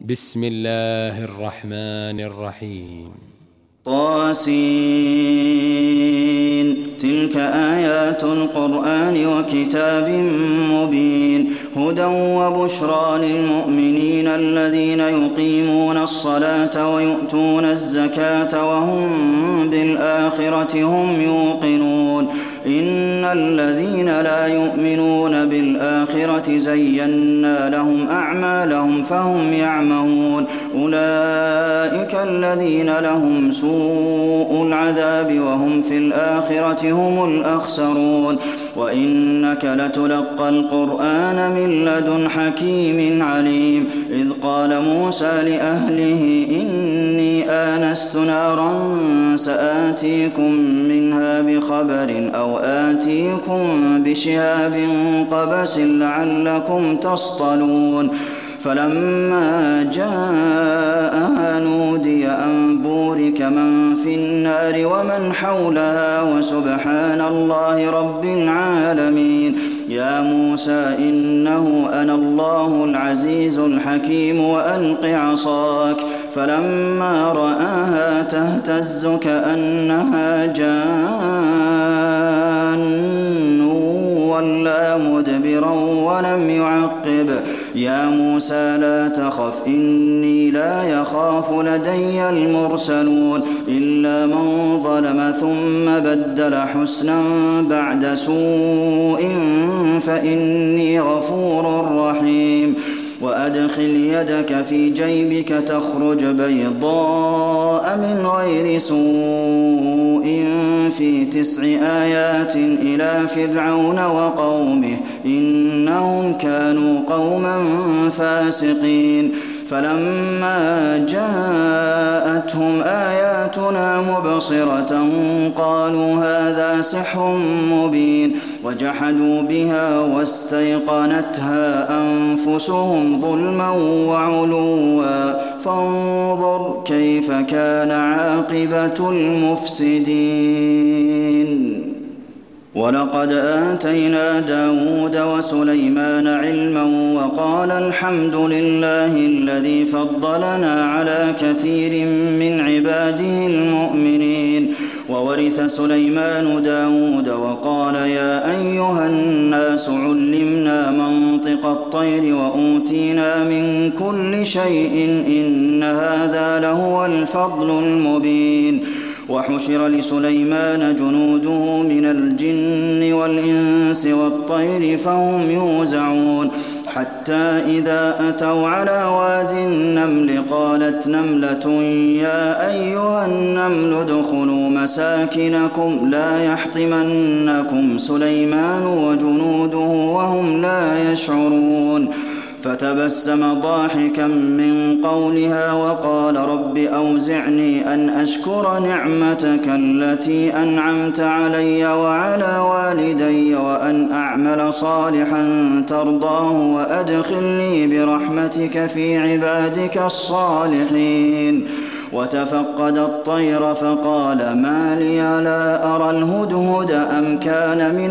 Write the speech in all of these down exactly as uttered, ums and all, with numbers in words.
بسم الله الرحمن الرحيم. طاسين. تلك آيات القرآن وكتاب مبين هدى وبشرى للمؤمنين الذين يقيمون الصلاة ويؤتون الزكاة وهم بالآخرة هم يوقنون إن الذين لا يؤمنون بالآخرة زينا لهم أعمالهم فهم يعمهون أولئك الذين لهم سوء العذاب وهم في الآخرة هم الأخسرون وإنك لتلقى القرآن من لدن حكيم عليم إذ قال موسى لأهله إني آنست نارا سآتيكم منها بخبر أو آتيكم بشهاب قبس لعلكم تصطلون فلما جاءها نودي أن بورك من في النار ومن حولها وسبحان الله رب العالمين يا موسى إنه أنا الله العزيز الحكيم وألق عصاك فلما رآها تهتز كأنها جان ولا مدبرا ولم يعقب يا موسى لا تخف إني لا يخاف لدي المرسلون إلا من ظلم ثم بدل حسنا بعد سوء فإني غفور رحيم وأدخل يدك في جيبك تخرج بيضاء من غير سوء في تسع آيات إلى فرعون وقومه إنهم كانوا قوما فاسقين فلما جاءتهم آياتنا مبصرة قالوا هذا سحر مبين وجحدوا بها واستيقنتها أنفسهم ظلما وعلوا فانظر كيف كان عاقبة المفسدين ولقد آتينا داود وسليمان علما وقال الحمد لله الذي فضلنا على كثير من عباده المؤمنين وورث سليمان داود وقال يا أيها الناس علمنا منطق الطير وأوتينا من كل شيء إن هذا لهو الفضل المبين وحشر لسليمان جنوده من الجن والإنس والطير فهم يوزعون حتى إذا أتوا على واد النمل قالت نملة يا أيها النمل ادخلوا مساكنكم لا يحطمنكم سليمان وجنوده وهم لا يشعرون فتبسم ضاحكا من قولها وقال رب أوزعني أن أشكر نعمتك التي أنعمت علي وعلى والدي وأن أعمل صالحا ترضاه وأدخلني برحمتك في عبادك الصالحين وتفقد الطير فقال ما لي لا أرى الهدهد أم كان من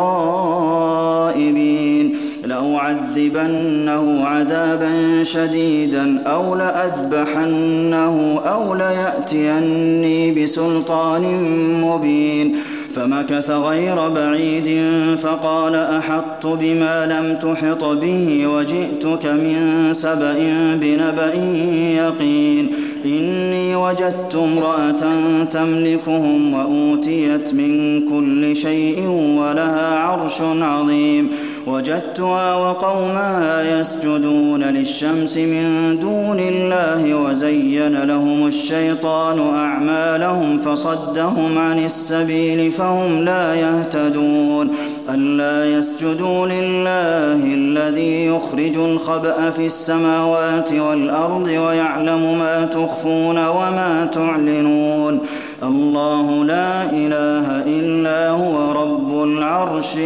الغائبين لأعذبنه عذابا شديدا أو لأذبحنه أو ليأتيني بسلطان مبين فمكث غير بعيد فقال أحطت بما لم تحط به وجئتك من سبأ بنبأ يقين إني وجدت امرأة تملكهم وأوتيت من كل شيء ولها عرش عظيم وجدتها وقومها يسجدون للشمس من دون الله وزين لهم الشيطان أعمالهم فصدهم عن السبيل فهم لا يهتدون ألا يسجدوا لله الذي يخرج الخبأ في السماوات والأرض ويعلم ما تخفون وما تعلنون الله لا إله إلا هو رب العرش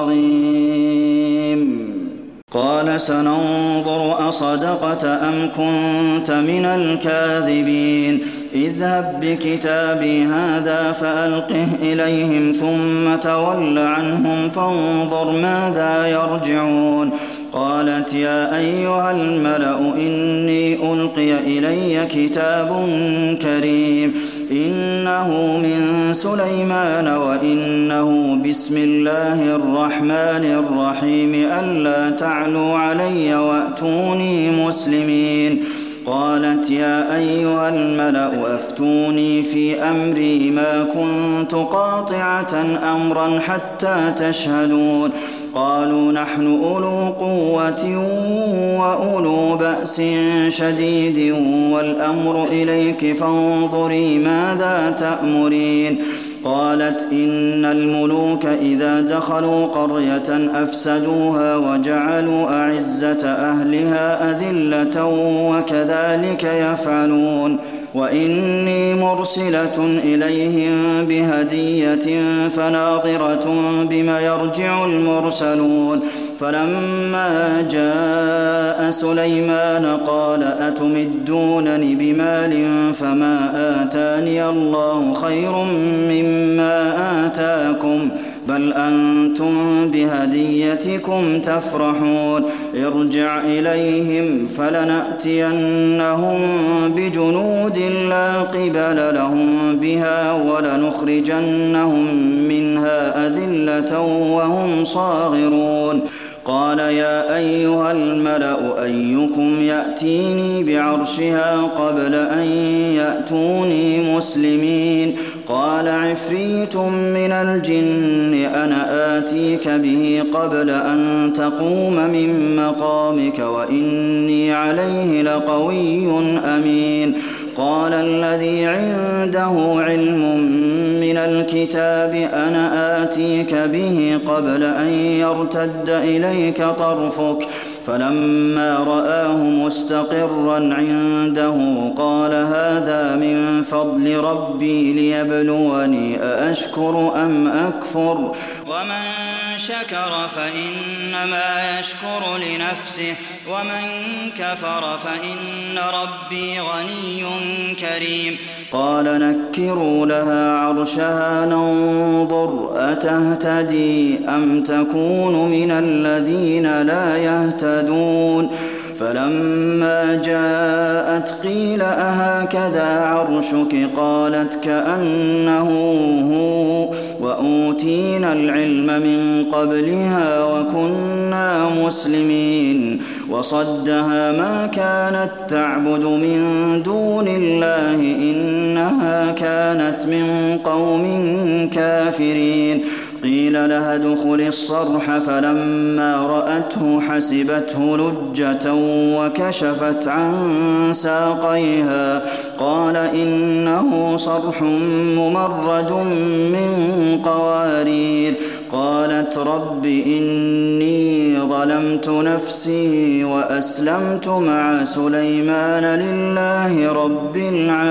العظيم قال سننظر أصدقت أم كنت من الكاذبين اذهب بكتابي هذا فألقه إليهم ثم تول عنهم فانظر ماذا يرجعون قالت يا أيها الملأ إني ألقي إلي كتاب كريم إنه من سليمان وإنه بسم الله الرحمن الرحيم ألا تعلوا علي وأتوني مسلمين قالت يا أيها الملأ أفتوني في أمري ما كنت قاطعة أمرا حتى تشهدون قالوا نحن أولو قوة وأولو بأس شديد والأمر إليك فانظري ماذا تأمرين قالت إن الملوك إذا دخلوا قرية أفسدوها وجعلوا أعزة أهلها أذلة وكذلك يفعلون وإني مرسلة إليهم بهدية فناظرة بما يرجع المرسلون فلما جاء سليمان قال أتمدونني بمال فما آتاني الله خير مما آتاكم بل أنتم بهديتكم تفرحون ارجع إليهم فلنأتينهم بجنود لا قبل لهم بها ولنخرجنهم منها أذلة وهم صاغرون قال يا أيها الملأ أيكم يأتيني بعرشها قبل أن يأتوني مسلمين قال عفريت من الجن أنا آتيك به قبل أن تقوم من مقامك وإني عليه لقوي أمين قال الذي عنده علم من الكتاب أنا آتيك به قبل أن يرتد إليك طرفك فلما رآه مستقرا عنده قال هذا من فضل ربي ليبلوني أأشكر أم أكفر ومن شكر فإنما يشكر لنفسه ومن كفر فإن ربي غني كريم قال نكروا لها عرشها ننظر أتهتدي أم تكون من الذين لا يهتدون فلما جاءت قيل أهكذا عرشك قالت كأنه هو وأوتينا العلم من قبلها وكنا مسلمين وصدها ما كانت تعبد من دون الله إنها كانت من قوم كافرين قيل لها ادخل الصرح فلما رأته حسبته لجة وكشفت عن ساقيها قال إنه صرح ممرد من قوارير قالت رب إني ظلمت نفسي وأسلمت مع سليمان لله رب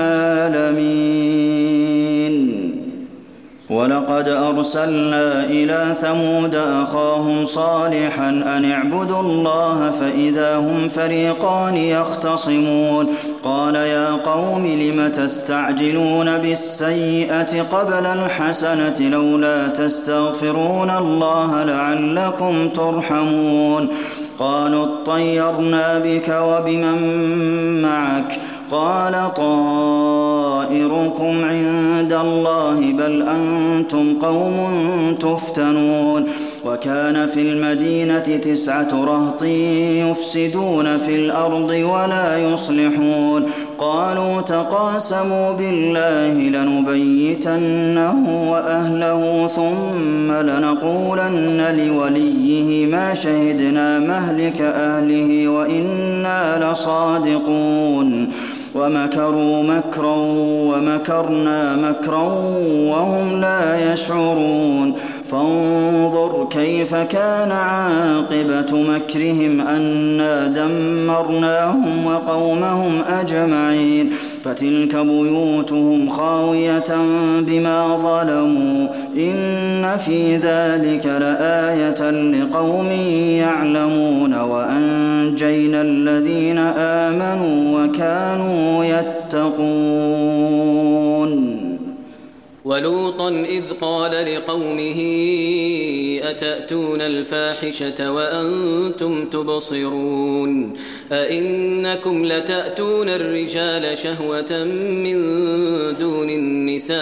العالمين ولقد أرسلنا إلى ثمود أخاهم صالحا أن اعبدوا الله فإذا هم فريقان يختصمون قال يا قوم لم تستعجلون بالسيئة قبل الحسنة لولا تستغفرون الله لعلكم ترحمون قالوا اطيرنا بك وبمن معك قال طائركم عند الله بل أنتم قوم تفتنون وكان في المدينة تسعة رهط يفسدون في الأرض ولا يصلحون قالوا تقاسموا بالله لنبيتنه وأهله ثم لنقولن لوليه ما شهدنا مهلك أهله وإنا لصادقون ومكروا مكرا ومكرنا مكرا وهم لا يشعرون فانظر كيف كان عاقبة مكرهم أنا دمرناهم وقومهم أجمعين فتلك بيوتهم خاوية بما ظلموا إن في ذلك لآية لقوم يعلمون وأنجينا الذين آمنوا وكانوا يتقون ولوطا إذ قال لقومه أتأتون الفاحشة وأنتم تبصرون أئنكم لتأتون الرجال شهوة من دون النساء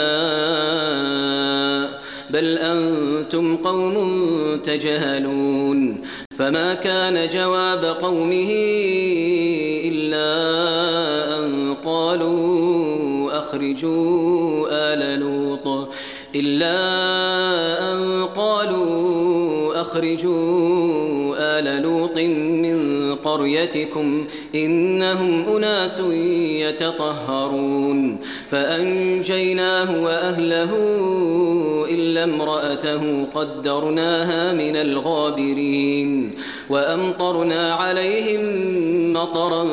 بل أنتم قوم تجهلون فما كان جواب قومه إلا أن قالوا أخرجوا آل لوط إلا أن قالوا أخرجوا آل لوط من قريتكم إنهم أناس يتطهرون فأنجيناه وأهله إلا امرأته قدرناها من الغابرين وأمطرنا عليهم مطرا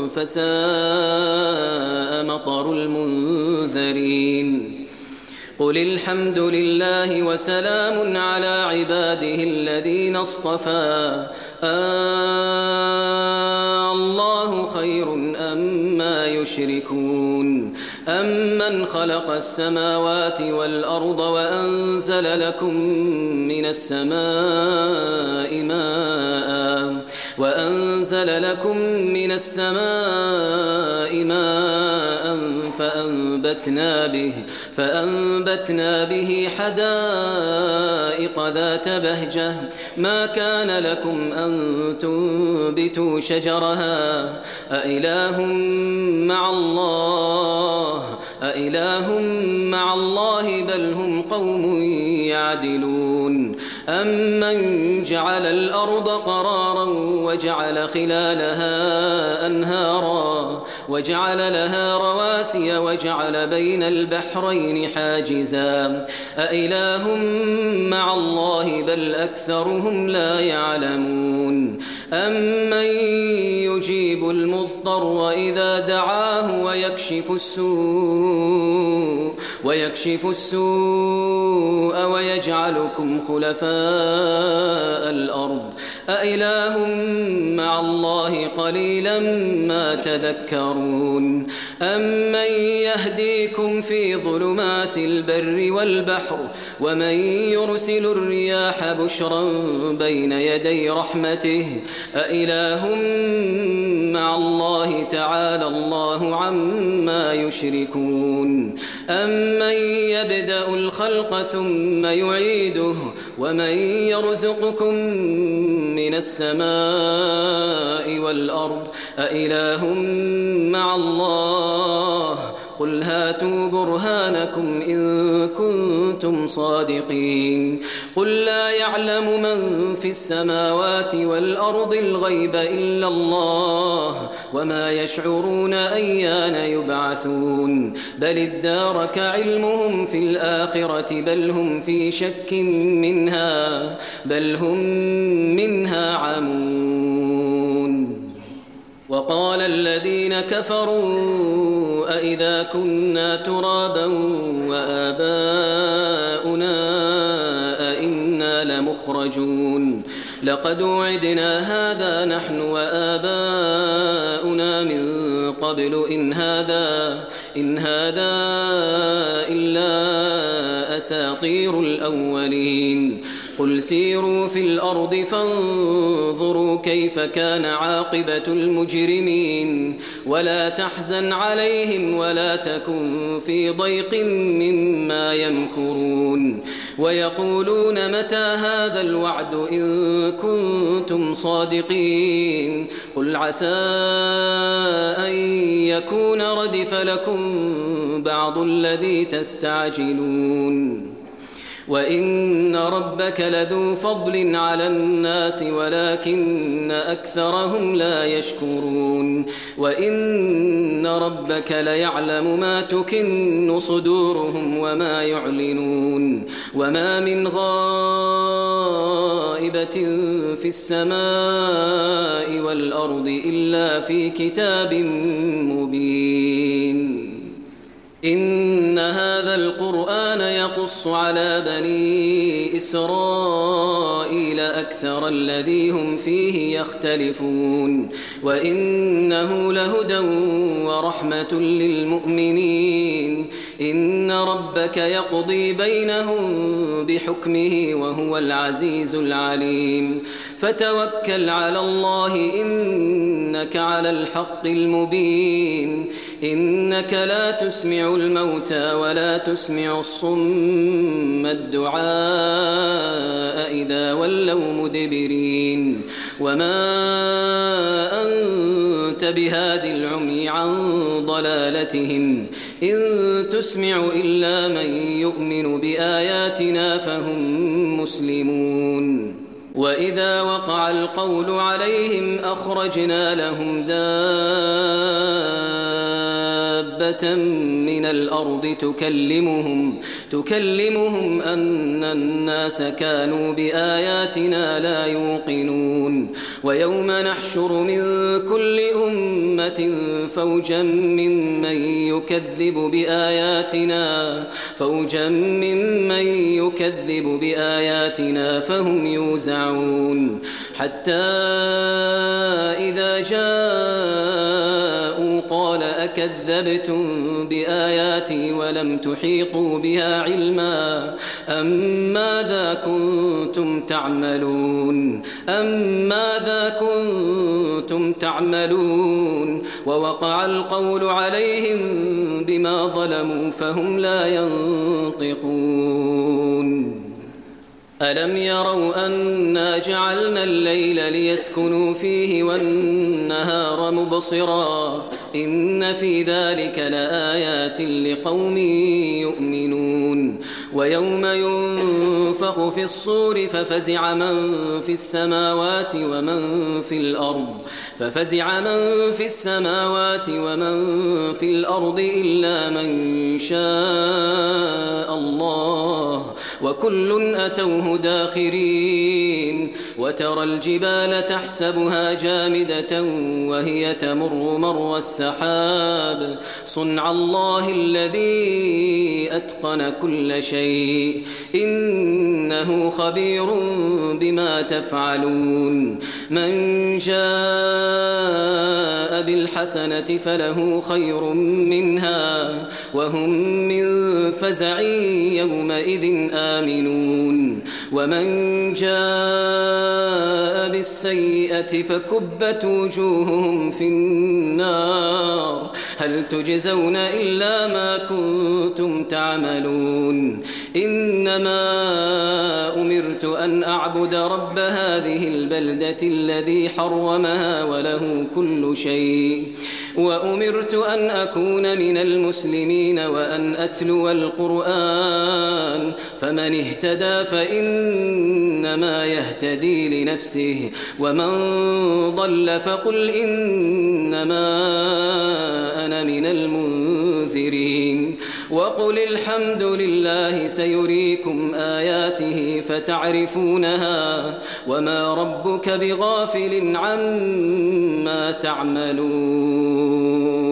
فساء مطر المنذرين قل الحمد لله وسلام على عباده الذين اصطفى آه الله خير أما يشركون أمن خلق السماوات والأرض وأنزل لكم من السماء ماء وأنزل لكم من السماء ماء فأنبتنا به فأنبتنا به حدائق ذات بهجة ما كان لكم أن تنبتوا شجرها أإله مع الله أإله مع الله بل هم قوم يعدلون أمن جعل الأرض قرارا وجعل خلالها أنهارا وجعل لها رواسي وجعل بين البحرين حاجزا أإله مع الله بل أكثرهم لا يعلمون أمن يجيب المضطر إذا دعاه ويكشف السوء ويكشف السوء ويجعلكم خلفاء الأرض أإله مع الله قليلا ما تذكرون أمن يهديكم في ظلمات البر والبحر ومن يرسل الرياح بشرا بين يدي رحمته أإله مع الله تعالى الله عما يشركون أمن يبدأ الخلق ثم يعيده ومن يرزقكم من السماء والأرض أإله مع الله قل هاتوا برهانكم إن كنتم صادقين قل لا يعلم من في السماوات والأرض الغيب إلا الله وما يشعرون أيان يبعثون بل ادارك علمهم في الآخرة بل هم في شك منها بل هم منها عمون وقال الذين كفروا أئذا كنا ترابا وآباؤنا أئنا لمخرجون لقد وعدنا هذا نحن وآباؤنا من قبل إن هذا إن هذا إلا أساطير الأولين قل سيروا في الأرض فانظروا كيف كان عاقبة المجرمين ولا تحزن عليهم ولا تكن في ضيق مما يمكرون ويقولون متى هذا الوعد إن كنتم صادقين قل عسى أن يكون ردف لكم بعض الذي تستعجلون وإن ربك لذو فضل على الناس ولكن أكثرهم لا يشكرون وإن ربك ليعلم ما تكن صدورهم وما يعلنون وما من غائبة في السماء والأرض إلا في كتاب مبين إن هذا القرآن يقص على بني إسرائيل أكثر الذي هم فيه يختلفون وإنه لهدى ورحمة للمؤمنين إن ربك يقضي بينهم بحكمه وهو العزيز العليم فتوكل على الله إنك على الحق المبين إنك لا تسمع الموتى ولا تسمع الصم الدعاء إذا ولوا مدبرين وما أنت بهاد العمي عن ضلالتهم إن تسمع إلا من يؤمن بآياتنا فهم مسلمون وإذا وقع القول عليهم أخرجنا لهم دابة من الأرض تكلمهم تكلمهم أن الناس كانوا بآياتنا لا يوقنون ويوم نحشر من كل أمة فوجا ممن يكذب بآياتنا فوجا ممن يكذب بآياتنا فهم يوزعون حتى إذا جاءوا قال أكذبتم بآياتي ولم تحيطوا بها علما أم ماذا كنتم تعملون أم ماذا كنتم تعملون ووقع القول عليهم بما ظلموا فهم لا ينطقون ألم يروا أنا جعلنا الليل ليسكنوا فيه والنهار مبصرا إن في ذلك لآيات لقوم يؤمنون ويوم ينفخ في الصور ففزع من في السماوات ومن في الأرض ففزع من في السماوات ومن في الأرض إلا من شاء الله وكل أتوه داخرين وترى الجبال تحسبها جامدة وهي تمر مر السحاب صنع الله الذي أتقن كل شيء إنه خبير بما تفعلون من جاء بالحسنة فله خير منها وهم من فزع يومئذ آمنون ومن جاء بالسيئة فكبت وجوههم في النار هل تجزون إلا ما كنتم تعملون إنما أمرت أن أعبد رب هذه البلدة الذي حرمها وله كل شيء وأمرت أن أكون من المسلمين وأن أتلو القرآن فمن اهتدى فإنما يهتدي لنفسه ومن ضل فقل إنما أنا من المنذرين وقل الحمد لله سيريكم آياته فتعرفونها وما ربك بغافل عما تعملون